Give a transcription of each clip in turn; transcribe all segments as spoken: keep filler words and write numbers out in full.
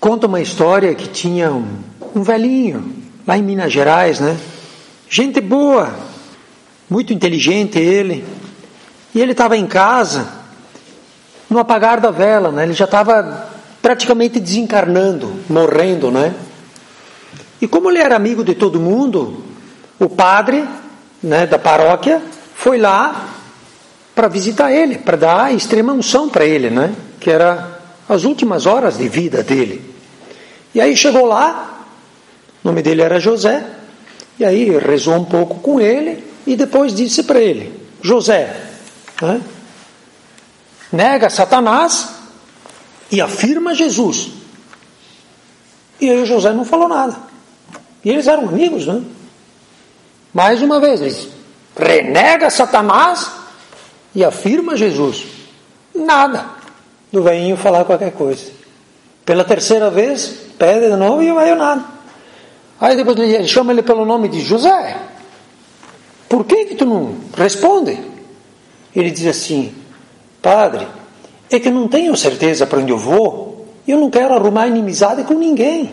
conta uma história que tinha um, um velhinho, lá em Minas Gerais, né? Gente boa, muito inteligente ele. E ele estava em casa, no apagar da vela, né? Ele já estava praticamente desencarnando, morrendo, né? E como ele era amigo de todo mundo, o padre, né, da paróquia foi lá para visitar ele, para dar a extrema unção para ele, né? Que era as últimas horas de vida dele. E aí chegou lá, o nome dele era José, e aí rezou um pouco com ele e depois disse para ele: José, né, nega Satanás e afirma Jesus. E aí o José não falou nada. E eles eram amigos, né? Mais uma vez, ele disse: renega Satanás e afirma Jesus. Nada do velhinho falar qualquer coisa. Pela terceira vez, pede de novo e o velho nada. Aí depois ele chama ele pelo nome de José. Por que que tu não responde? Ele diz assim: padre, é que eu não tenho certeza para onde eu vou, e eu não quero arrumar inimizade com ninguém.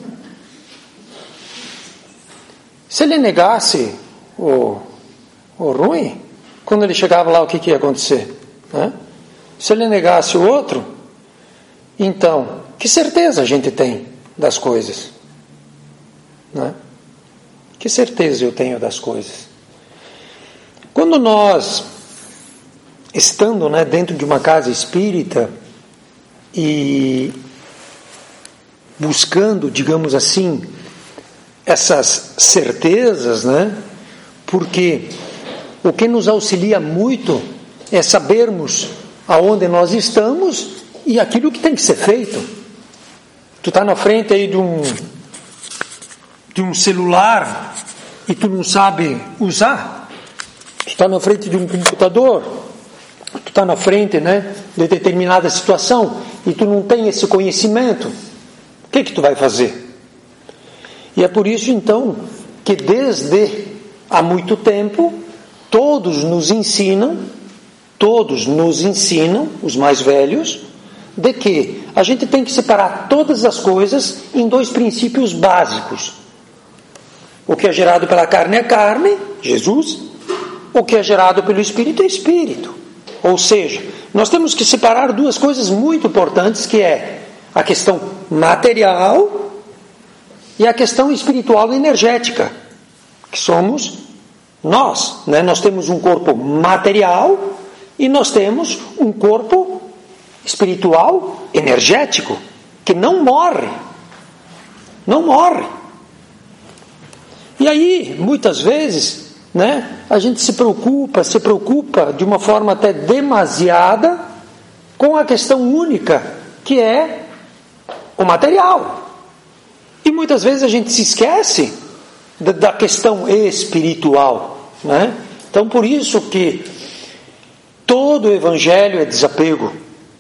Se ele negasse o, o ruim, quando ele chegava lá, o que, que ia acontecer? Né? Se ele negasse o outro, então, que certeza a gente tem das coisas? Né? Que certeza eu tenho das coisas? Quando nós, estando, né, dentro de uma casa espírita e buscando, digamos assim, essas certezas, né? Porque o que nos auxilia muito é sabermos aonde nós estamos e aquilo que tem que ser feito. Tu está na frente aí de um de um celular e tu não sabe usar. Tu está na frente de um computador. Tu está na frente, né, de determinada situação e tu não tem esse conhecimento. O que que tu vai fazer? E é por isso, então, que desde há muito tempo, todos nos ensinam, todos nos ensinam, os mais velhos, de que a gente tem que separar todas as coisas em dois princípios básicos. O que é gerado pela carne é carne, Jesus, o que é gerado pelo Espírito é Espírito. Ou seja, nós temos que separar duas coisas muito importantes, que é a questão material e a questão espiritual e energética, que somos nós, né? Nós temos um corpo material e nós temos um corpo espiritual energético, que não morre, não morre. E aí, muitas vezes, né, a gente se preocupa, se preocupa de uma forma até demasiada com a questão única, que é o material. E muitas vezes a gente se esquece da, da questão espiritual, né? Então, por isso que todo o Evangelho é desapego.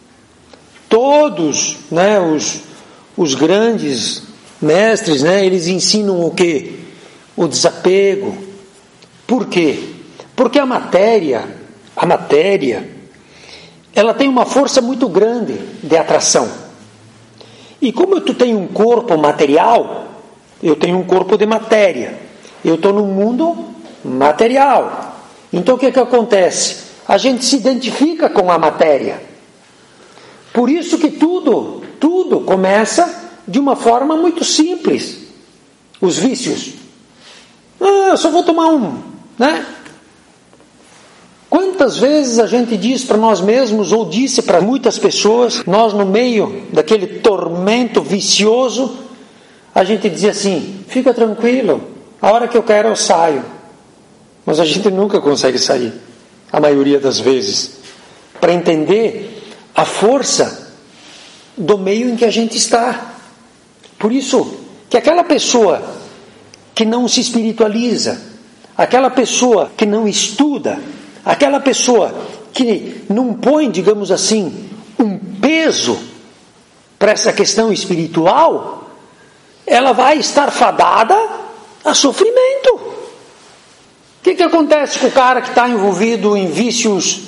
Todos, né, os, os grandes mestres, né, eles ensinam o quê? O desapego. Por quê? Porque a matéria, a matéria, ela tem uma força muito grande de atração. E como tu tem um corpo material, eu tenho um corpo de matéria. Eu estou num mundo material. Então o que que acontece? A gente se identifica com a matéria. Por isso que tudo, tudo começa de uma forma muito simples. Os vícios. Ah, eu só vou tomar um, né? Quantas vezes a gente diz para nós mesmos, ou disse para muitas pessoas, nós no meio daquele tormento vicioso, a gente dizia assim: fica tranquilo, a hora que eu quero eu saio. Mas a gente nunca consegue sair, a maioria das vezes, para entender a força do meio em que a gente está. Por isso que aquela pessoa que não se espiritualiza, aquela pessoa que não estuda, aquela pessoa que não põe, digamos assim, um peso para essa questão espiritual, ela vai estar fadada a sofrimento. O que que acontece com o cara que está envolvido em vícios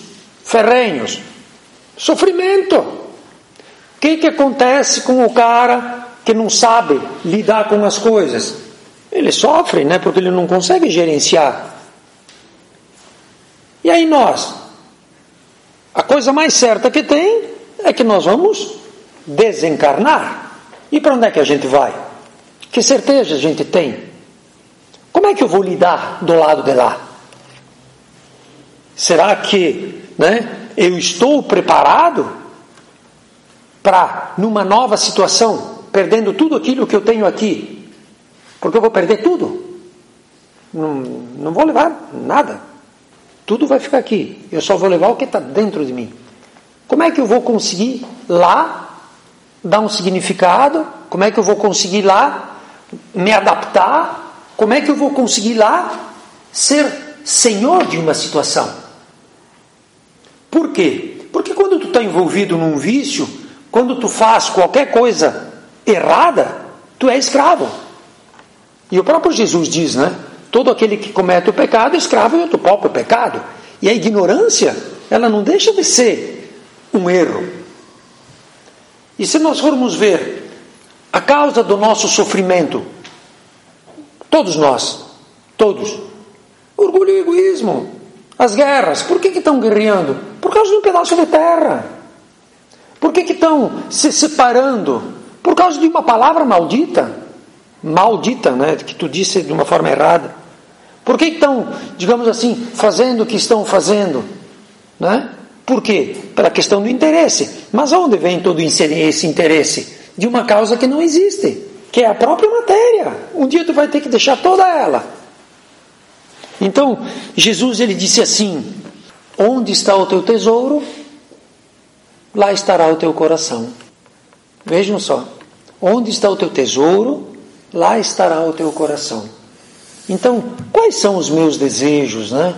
ferrenhos? Sofrimento. O que que acontece com o cara que não sabe lidar com as coisas, ele sofre, né? Porque ele não consegue gerenciar. E aí nós, a coisa mais certa que tem é que nós vamos desencarnar. E para onde é que a gente vai? Que certeza a gente tem? Como é que eu vou lidar do lado de lá? Será que, né, eu estou preparado para, numa nova situação, perdendo tudo aquilo que eu tenho aqui? Porque eu vou perder tudo. Não, não vou levar nada. Tudo vai ficar aqui. Eu só vou levar o que está dentro de mim. Como é que eu vou conseguir lá dar um significado? Como é que eu vou conseguir lá me adaptar? Como é que eu vou conseguir lá ser senhor de uma situação? Por quê? Porque quando tu está envolvido num vício, quando tu faz qualquer coisa errada, tu é escravo. E o próprio Jesus diz, né? Todo aquele que comete o pecado é escravo do próprio pecado. E a ignorância, ela não deixa de ser um erro. E se nós formos ver a causa do nosso sofrimento, todos nós, todos, orgulho e egoísmo, as guerras, por que que estão guerreando? Por causa de um pedaço de terra. Por que que estão se separando? Por causa de uma palavra maldita. Maldita, né? Que tu disse de uma forma errada. Por que estão, digamos assim, fazendo o que estão fazendo? Né? Por quê? Pela questão do interesse. Mas aonde vem todo esse interesse? De uma causa que não existe, que é a própria matéria. Um dia tu vai ter que deixar toda ela. Então, Jesus, ele disse assim: onde está o teu tesouro, lá estará o teu coração. Vejam só. Onde está o teu tesouro, lá estará o teu coração. Então, quais são os meus desejos, né?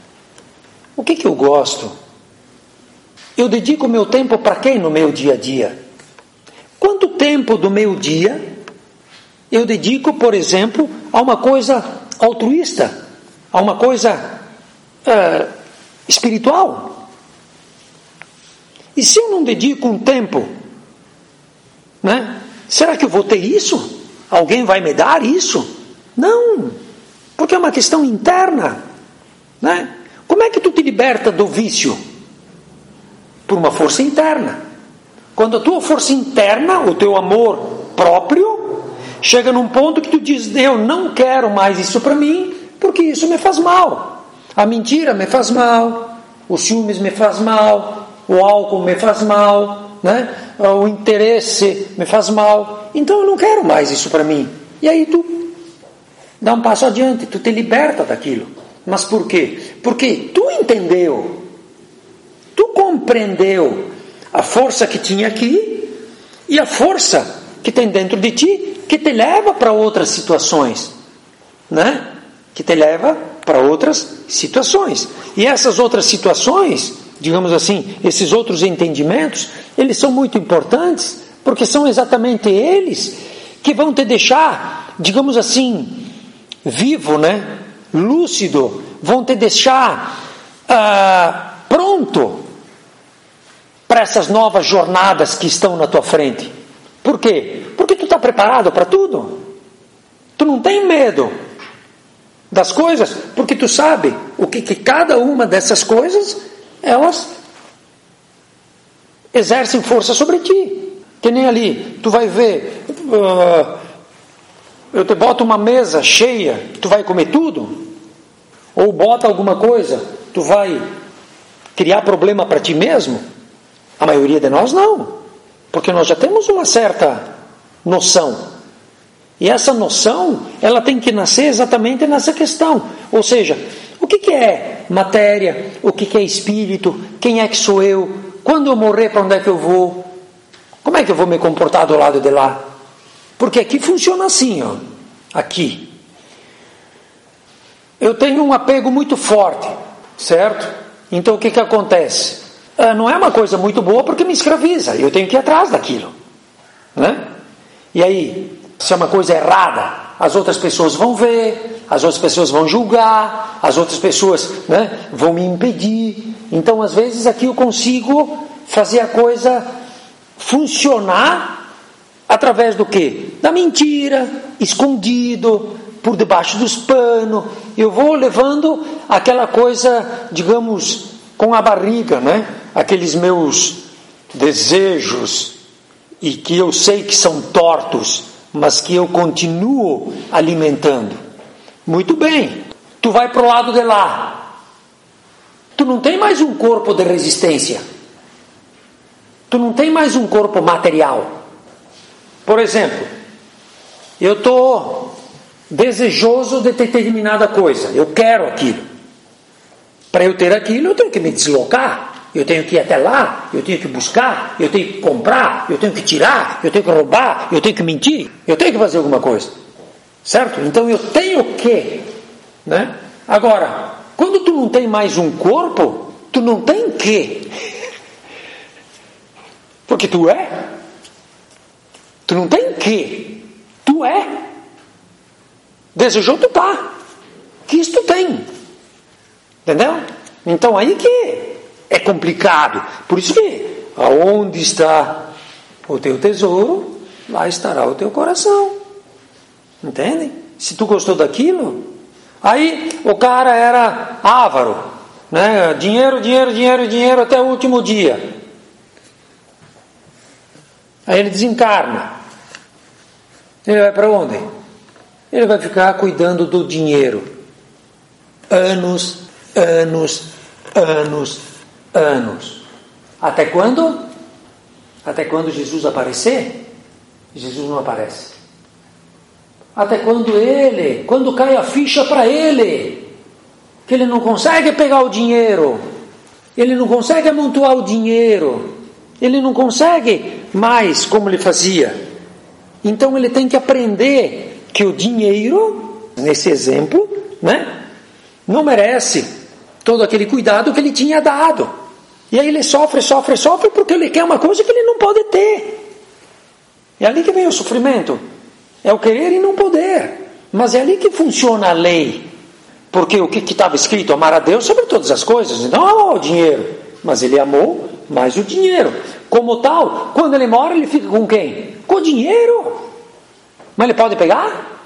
O que que eu gosto? Eu dedico meu tempo para quem no meu dia a dia? Quanto tempo do meu dia eu dedico, por exemplo, a uma coisa altruísta, a uma coisa uh, espiritual? E se eu não dedico um tempo, né? Será que eu vou ter isso? Alguém vai me dar isso? Não, porque é uma questão interna, né? Como é que tu te liberta do vício? Por uma força interna. Quando a tua força interna, o teu amor próprio, chega num ponto que tu diz: eu não quero mais isso para mim, porque isso me faz mal. A mentira me faz mal, os ciúmes me faz mal, o álcool me faz mal, né? O interesse me faz mal. Então eu não quero mais isso para mim. E aí tu dá um passo adiante, tu te liberta daquilo. Mas por quê? Porque tu entendeu, tu compreendeu a força que tinha aqui e a força que tem dentro de ti, que te leva para outras situações, né? Que te leva para outras situações. E essas outras situações, digamos assim, esses outros entendimentos, eles são muito importantes, porque são exatamente eles que vão te deixar, digamos assim, vivo, né? Lúcido, vão te deixar ah, pronto para essas novas jornadas que estão na tua frente. Por quê? Porque tu está preparado para tudo. Tu não tem medo das coisas, porque tu sabe o que, que cada uma dessas coisas, elas exercem força sobre ti. Que nem ali, tu vai ver... Uh, eu te boto uma mesa cheia, tu vai comer tudo? Ou bota alguma coisa, tu vai criar problema para ti mesmo? A maioria de nós não, porque nós já temos uma certa noção. E essa noção, ela tem que nascer exatamente nessa questão. Ou seja, o que, que é matéria? O que, que é espírito? Quem é que sou eu? Quando eu morrer, para onde é que eu vou? Como é que eu vou me comportar do lado de lá? Porque aqui funciona assim, ó. Aqui. Eu tenho um apego muito forte, certo? Então o que que acontece? Ah, não é uma coisa muito boa porque me escraviza. Eu tenho que ir atrás daquilo, né? E aí, se é uma coisa errada, as outras pessoas vão ver, as outras pessoas vão julgar, as outras pessoas, né, vão me impedir. Então, às vezes, aqui eu consigo fazer a coisa funcionar através do quê? Da mentira, escondido, por debaixo dos panos. Eu vou levando aquela coisa, digamos, com a barriga, né? Aqueles meus desejos, e que eu sei que são tortos, mas que eu continuo alimentando. Muito bem, tu vai para o lado de lá. Tu não tem mais um corpo de resistência. Tu não tem mais um corpo material. Por exemplo, eu estou desejoso de ter determinada coisa. Eu quero aquilo. Para eu ter aquilo, eu tenho que me deslocar. Eu tenho que ir até lá. Eu tenho que buscar. Eu tenho que comprar. Eu tenho que tirar. Eu tenho que roubar. Eu tenho que mentir. Eu tenho que fazer alguma coisa. Certo? Então eu tenho que, né? Agora, quando tu não tem mais um corpo, tu não tem que. Porque tu é. Tu não tem que. Tu é. Desejou, tu tá. Que isso tu tem. Entendeu? Então aí que é complicado. Por isso que aonde está o teu tesouro, lá estará o teu coração. Entende? Se tu gostou daquilo, aí o cara era avaro, né? Dinheiro, dinheiro, dinheiro, dinheiro até o último dia. Aí ele desencarna. Ele vai para onde? Ele vai ficar cuidando do dinheiro. Anos, anos, anos, anos. Até quando? Até quando Jesus aparecer? Jesus não aparece. Até quando ele, quando cai a ficha para ele, que ele não consegue pegar o dinheiro, ele não consegue amontoar o dinheiro, ele não consegue mais como ele fazia. Então ele tem que aprender que o dinheiro, nesse exemplo, né, não merece todo aquele cuidado que ele tinha dado. E aí ele sofre, sofre, sofre porque ele quer uma coisa que ele não pode ter. É ali que vem o sofrimento. É o querer e não poder. Mas é ali que funciona a lei. Porque o que estava escrito? Amar a Deus sobre todas as coisas. Não o dinheiro. Mas ele amou mais o dinheiro. Como tal, quando ele morre, ele fica com quem? Com o dinheiro. Mas ele pode pegar?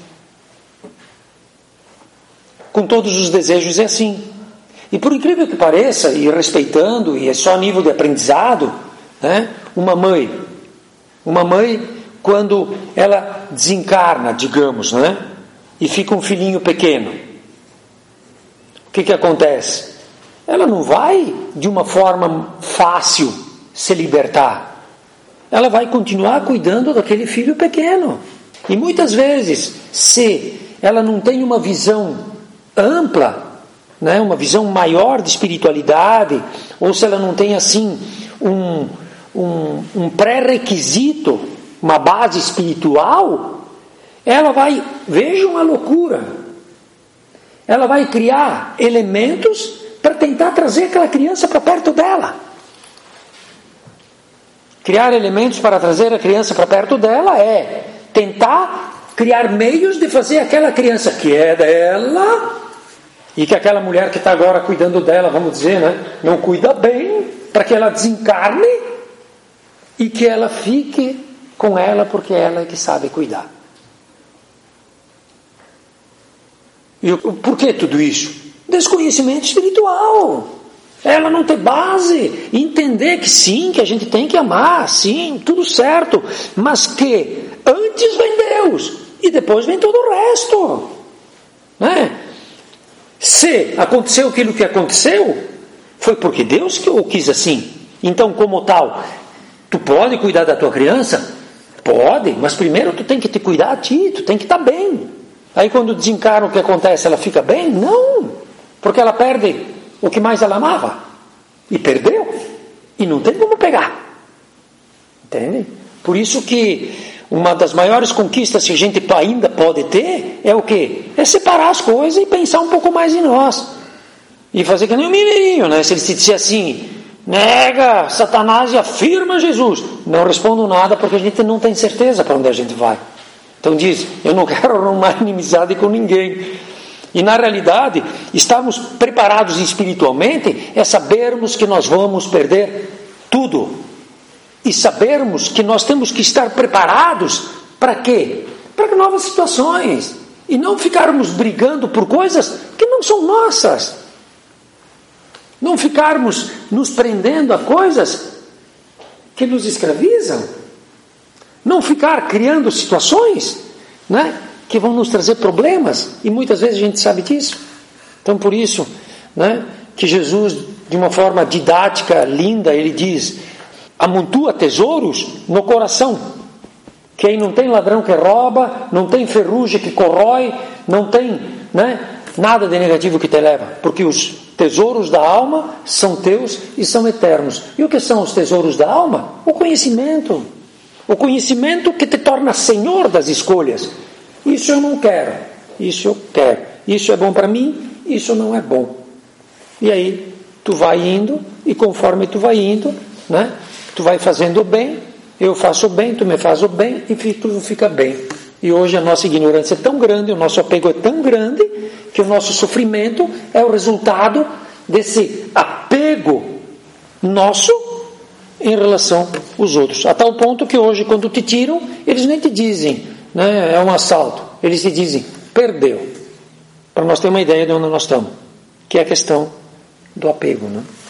Com todos os desejos é assim. E por incrível que pareça, e respeitando, e é só a nível de aprendizado, né? Uma mãe, uma mãe... Quando ela desencarna, digamos, né? E fica um filhinho pequeno, o que que acontece? Ela não vai de uma forma fácil se libertar. Ela vai continuar cuidando daquele filho pequeno. E muitas vezes, se ela não tem uma visão ampla, né? Uma visão maior de espiritualidade, ou se ela não tem assim um, um, um pré-requisito, uma base espiritual, ela vai, vejam a loucura, ela vai criar elementos para tentar trazer aquela criança para perto dela. Criar elementos para trazer a criança para perto dela é tentar criar meios de fazer aquela criança que é dela, e que aquela mulher que está agora cuidando dela, vamos dizer, né, não cuida bem, para que ela desencarne e que ela fique com ela, porque ela é que sabe cuidar. E por que tudo isso? Desconhecimento espiritual. Ela não tem base. Entender que sim, que a gente tem que amar, sim, tudo certo. Mas que antes vem Deus e depois vem todo o resto. Né? Se aconteceu aquilo que aconteceu, foi porque Deus que o quis assim. Então, como tal, tu pode cuidar da tua criança? Pode, mas primeiro tu tem que te cuidar a ti, tu tem que estar bem. Aí quando desencarna, o que acontece? Ela fica bem? Não, porque ela perde o que mais ela amava. E perdeu. E não tem como pegar. Entende? Por isso que uma das maiores conquistas que a gente ainda pode ter é o quê? É separar as coisas e pensar um pouco mais em nós. E fazer que nem um mineirinho, né? Se ele se disser assim... Nega, Satanás e afirma Jesus. Não respondo nada porque a gente não tem certeza para onde a gente vai. Então diz, eu não quero arrumar inimizade com ninguém. E na realidade, estarmos preparados espiritualmente é sabermos que nós vamos perder tudo. E sabermos que nós temos que estar preparados Para quê? Para novas situações. E não ficarmos brigando por coisas que não são nossas. Não ficarmos nos prendendo a coisas que nos escravizam. Não ficar criando situações, né, que vão nos trazer problemas. E muitas vezes a gente sabe disso. Então, por isso, né, que Jesus, de uma forma didática, linda, ele diz: amontoa tesouros no coração, que aí não tem ladrão que rouba, não tem ferrugem que corrói, não tem, né, nada de negativo que te leva, porque os tesouros da alma são teus e são eternos. E o que são os tesouros da alma? O conhecimento. O conhecimento que te torna senhor das escolhas. Isso eu não quero, isso eu quero, isso é bom para mim, isso não é bom. E aí tu vai indo, e conforme tu vai indo, né, tu vai fazendo o bem, eu faço o bem, tu me faz o bem, e tudo fica bem. E hoje a nossa ignorância é tão grande, o nosso apego é tão grande, que o nosso sofrimento é o resultado desse apego nosso em relação aos outros. A tal ponto que hoje, quando te tiram, eles nem te dizem, né, é um assalto. Eles te dizem, perdeu. Para nós ter uma ideia de onde nós estamos. Que é a questão do apego, né?